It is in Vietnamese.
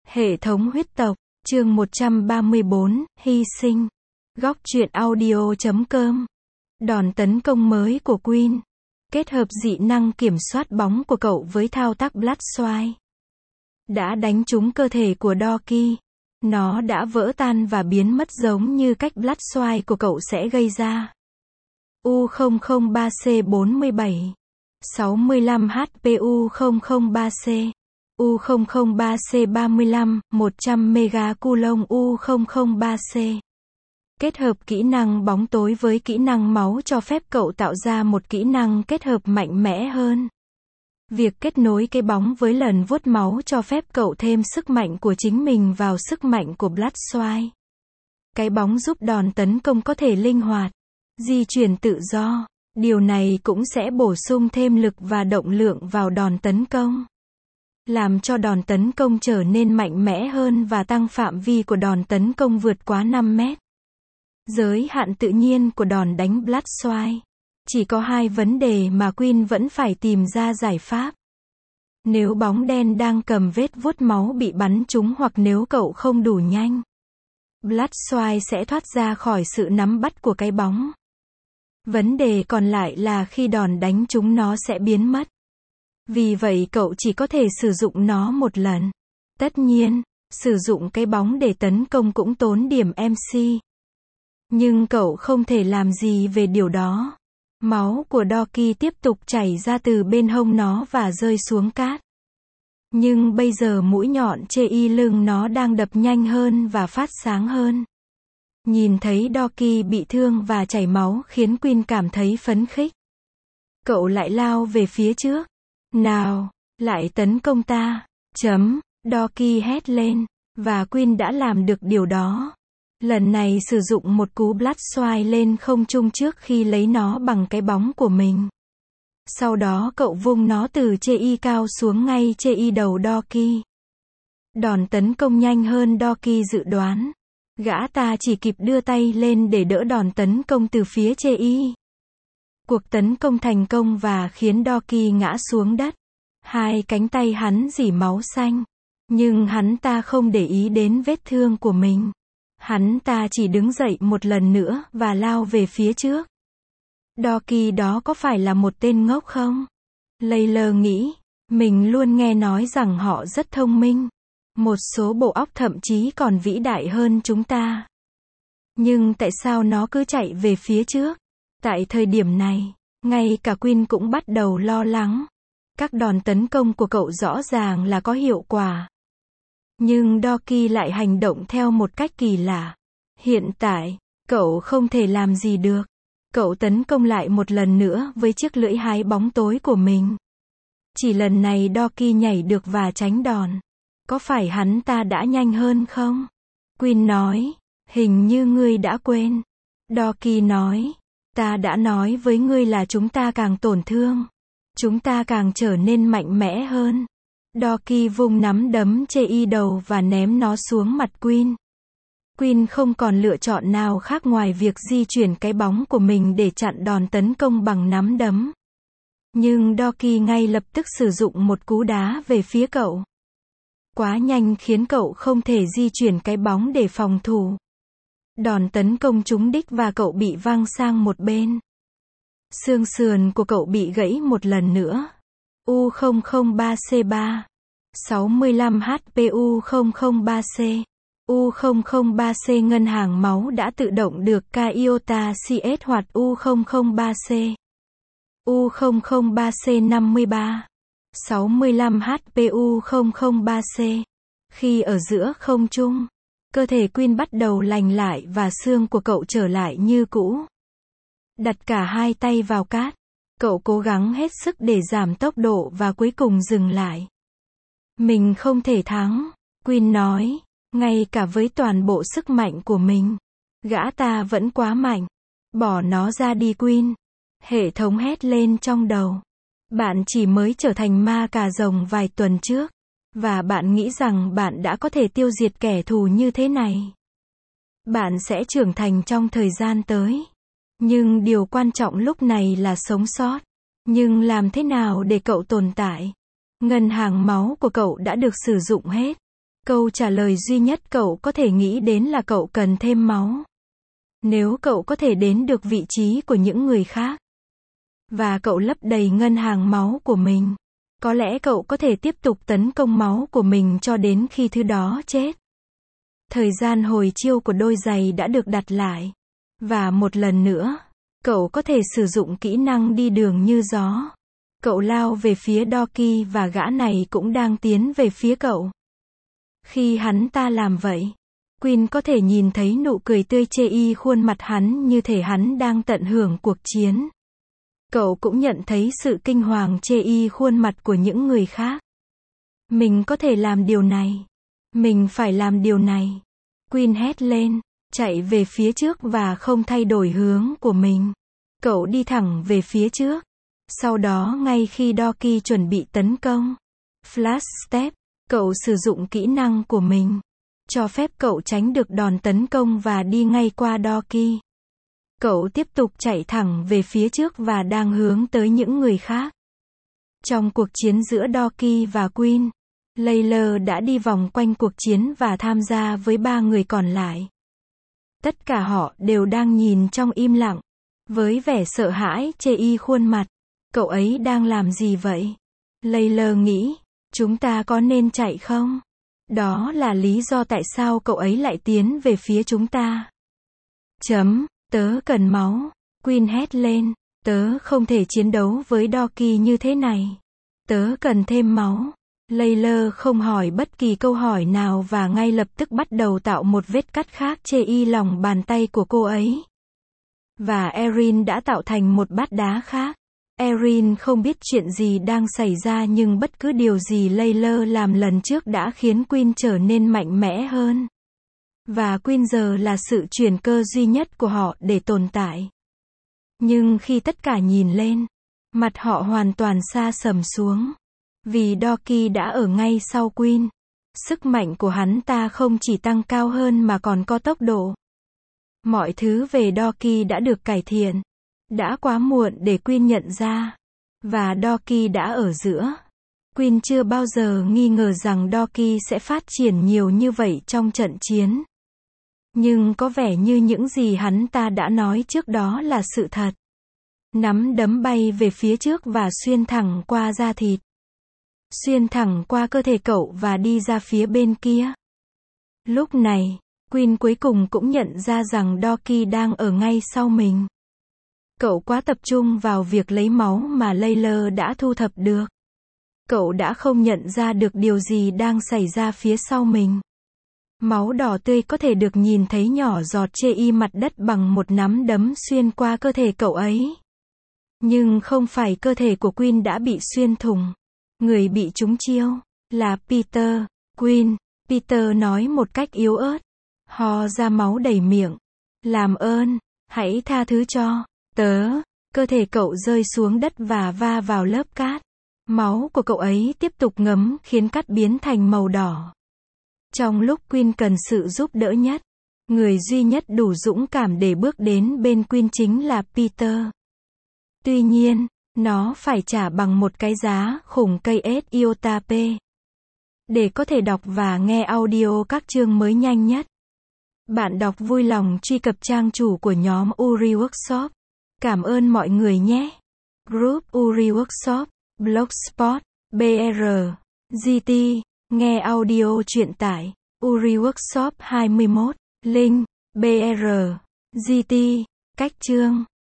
Hệ thống huyết tộc, chương 134, hy sinh. Góc truyện audio.com. Đòn tấn công mới của Queen. Kết hợp dị năng kiểm soát bóng của cậu với thao tác Blood Swipe. Đã đánh trúng cơ thể của Doki. Nó đã vỡ tan và biến mất giống như cách Blood Swipe của cậu sẽ gây ra. U003C47. 65 HP U003C. U003C35, 100 mega coulomb U003C. Kết hợp kỹ năng bóng tối với kỹ năng máu cho phép cậu tạo ra một kỹ năng kết hợp mạnh mẽ hơn. Việc kết nối cái bóng với lần vuốt máu cho phép cậu thêm sức mạnh của chính mình vào sức mạnh của Blood Swipe. Cái bóng giúp đòn tấn công có thể linh hoạt, di chuyển tự do. Điều này cũng sẽ bổ sung thêm lực và động lượng vào đòn tấn công, làm cho đòn tấn công trở nên mạnh mẽ hơn và tăng phạm vi của đòn tấn công vượt quá 5 mét. Giới hạn tự nhiên của đòn đánh Blood Swipe. Chỉ có hai vấn đề mà Queen vẫn phải tìm ra giải pháp. Nếu bóng đen đang cầm vết vuốt máu bị bắn trúng hoặc nếu cậu không đủ nhanh, Blood Swipe sẽ thoát ra khỏi sự nắm bắt của cái bóng. Vấn đề còn lại là khi đòn đánh trúng nó sẽ biến mất. Vì vậy cậu chỉ có thể sử dụng nó một lần. Tất nhiên, sử dụng cái bóng để tấn công cũng tốn điểm MC. Nhưng cậu không thể làm gì về điều đó. Máu của Doki tiếp tục chảy ra từ bên hông nó và rơi xuống cát. Nhưng bây giờ mũi nhọn trên lưng nó đang đập nhanh hơn và phát sáng hơn. Nhìn thấy Doki bị thương và chảy máu khiến Queen cảm thấy phấn khích. Cậu lại lao về phía trước. Nào, lại tấn công ta. Doki hét lên. Và Queen đã làm được điều đó. Lần này sử dụng một cú Blood Swipe lên không trung trước khi lấy nó bằng cái bóng của mình. Sau đó cậu vung nó từ trên cao xuống ngay trên đầu Doki. Đòn tấn công nhanh hơn Doki dự đoán. Gã ta chỉ kịp đưa tay lên để đỡ đòn tấn công từ phía trên. Cuộc tấn công thành công và khiến Doki ngã xuống đất. Hai cánh tay hắn rỉ máu xanh. Nhưng hắn ta không để ý đến vết thương của mình. Hắn ta chỉ đứng dậy một lần nữa và lao về phía trước. Doki đó có phải là một tên ngốc không? Layla nghĩ, mình luôn nghe nói rằng họ rất thông minh. Một số bộ óc thậm chí còn vĩ đại hơn chúng ta. Nhưng tại sao nó cứ chạy về phía trước? Tại thời điểm này, ngay cả Queen cũng bắt đầu lo lắng. Các đòn tấn công của cậu rõ ràng là có hiệu quả. Nhưng Doki lại hành động theo một cách kỳ lạ. Hiện tại, cậu không thể làm gì được. Cậu tấn công lại một lần nữa với chiếc lưỡi hái bóng tối của mình. Chỉ lần này Doki nhảy được và tránh đòn. Có phải hắn ta đã nhanh hơn không? Queen nói, hình như ngươi đã quên. Doki nói, ta đã nói với ngươi là chúng ta càng tổn thương, chúng ta càng trở nên mạnh mẽ hơn. Doki vung nắm đấm trên đầu và ném nó xuống mặt Queen. Queen không còn lựa chọn nào khác ngoài việc di chuyển cái bóng của mình để chặn đòn tấn công bằng nắm đấm. Nhưng Doki ngay lập tức sử dụng một cú đá về phía cậu. Quá nhanh khiến cậu không thể di chuyển cái bóng để phòng thủ. Đòn tấn công trúng đích và cậu bị văng sang một bên. Xương sườn của cậu bị gãy một lần nữa. U003C3. 65 HP U003C. U003C ngân hàng máu đã tự động được Iota CS hoạt U003C. U003C 53. 65 HP U003C. Khi ở giữa không trung, cơ thể Queen bắt đầu lành lại và xương của cậu trở lại như cũ. Đặt cả hai tay vào cát. Cậu cố gắng hết sức để giảm tốc độ và cuối cùng dừng lại. Mình không thể thắng, Queen nói. Ngay cả với toàn bộ sức mạnh của mình, gã ta vẫn quá mạnh. Bỏ nó ra đi Queen. Hệ thống hét lên trong đầu. Bạn chỉ mới trở thành ma cà rồng vài tuần trước. Và bạn nghĩ rằng bạn đã có thể tiêu diệt kẻ thù như thế này. Bạn sẽ trưởng thành trong thời gian tới. Nhưng điều quan trọng lúc này là sống sót. Nhưng làm thế nào để cậu tồn tại? Ngân hàng máu của cậu đã được sử dụng hết. Câu trả lời duy nhất cậu có thể nghĩ đến là cậu cần thêm máu. Nếu cậu có thể đến được vị trí của những người khác, và cậu lấp đầy ngân hàng máu của mình, có lẽ cậu có thể tiếp tục tấn công máu của mình cho đến khi thứ đó chết. Thời gian hồi chiêu của đôi giày đã được đặt lại. Và một lần nữa, cậu có thể sử dụng kỹ năng đi đường như gió. Cậu lao về phía Doki và gã này cũng đang tiến về phía cậu. Khi hắn ta làm vậy, Queen có thể nhìn thấy nụ cười tươi chê khuôn mặt hắn như thể hắn đang tận hưởng cuộc chiến. Cậu cũng nhận thấy sự kinh hoàng chê khuôn mặt của những người khác. Mình có thể làm điều này. Mình phải làm điều này. Queen hét lên, chạy về phía trước và không thay đổi hướng của mình. Cậu đi thẳng về phía trước. Sau đó ngay khi Doki chuẩn bị tấn công, Flash Step, cậu sử dụng kỹ năng của mình, cho phép cậu tránh được đòn tấn công và đi ngay qua Doki. Cậu tiếp tục chạy thẳng về phía trước và đang hướng tới những người khác. Trong cuộc chiến giữa Doki và Queen, Layla đã đi vòng quanh cuộc chiến và tham gia với 3 người còn lại. Tất cả họ đều đang nhìn trong im lặng, với vẻ sợ hãi chê khuôn mặt. Cậu ấy đang làm gì vậy? Layla nghĩ, chúng ta có nên chạy không? Đó là lý do tại sao cậu ấy lại tiến về phía chúng ta. Tớ cần máu. Queen hét lên, tớ không thể chiến đấu với Doki như thế này. Tớ cần thêm máu. Layla không hỏi bất kỳ câu hỏi nào và ngay lập tức bắt đầu tạo một vết cắt khác trên lòng bàn tay của cô ấy. Và Erin đã tạo thành một bát đá khác. Erin không biết chuyện gì đang xảy ra nhưng bất cứ điều gì Layla làm lần trước đã khiến Queen trở nên mạnh mẽ hơn. Và Queen giờ là sự chuyển cơ duy nhất của họ để tồn tại. Nhưng khi tất cả nhìn lên, mặt họ hoàn toàn sa sầm xuống. Vì Doki đã ở ngay sau Queen. Sức mạnh của hắn ta không chỉ tăng cao hơn mà còn có tốc độ. Mọi thứ về Doki đã được cải thiện. Đã quá muộn để Queen nhận ra. Và Doki đã ở giữa. Queen chưa bao giờ nghi ngờ rằng Doki sẽ phát triển nhiều như vậy trong trận chiến. Nhưng có vẻ như những gì hắn ta đã nói trước đó là sự thật. Nắm đấm bay về phía trước và xuyên thẳng qua da thịt. Xuyên thẳng qua cơ thể cậu và đi ra phía bên kia. Lúc này, Queen cuối cùng cũng nhận ra rằng Doki đang ở ngay sau mình. Cậu quá tập trung vào việc lấy máu mà Layla đã thu thập được. Cậu đã không nhận ra được điều gì đang xảy ra phía sau mình. Máu đỏ tươi có thể được nhìn thấy nhỏ giọt trên mặt đất bằng một nắm đấm xuyên qua cơ thể cậu ấy. Nhưng không phải cơ thể của Queen đã bị xuyên thủng. Người bị trúng chiêu là Peter. Peter nói một cách yếu ớt. Ho ra máu đầy miệng. Làm ơn, hãy tha thứ cho tớ. Cơ thể cậu rơi xuống đất và va vào lớp cát. Máu của cậu ấy tiếp tục ngấm khiến cát biến thành màu đỏ. Trong lúc Queen cần sự giúp đỡ nhất, người duy nhất đủ dũng cảm để bước đến bên Queen chính là Peter. Tuy nhiên, nó phải trả bằng một cái giá khủng cây iota P. Để có thể đọc và nghe audio các chương mới nhanh nhất, bạn đọc vui lòng truy cập trang chủ của nhóm Uri Workshop. Cảm ơn mọi người nhé. Group Uri Workshop, Blogspot, BR, GT, nghe audio truyện tải, Uri Workshop 21, link, BR, GT, cách chương.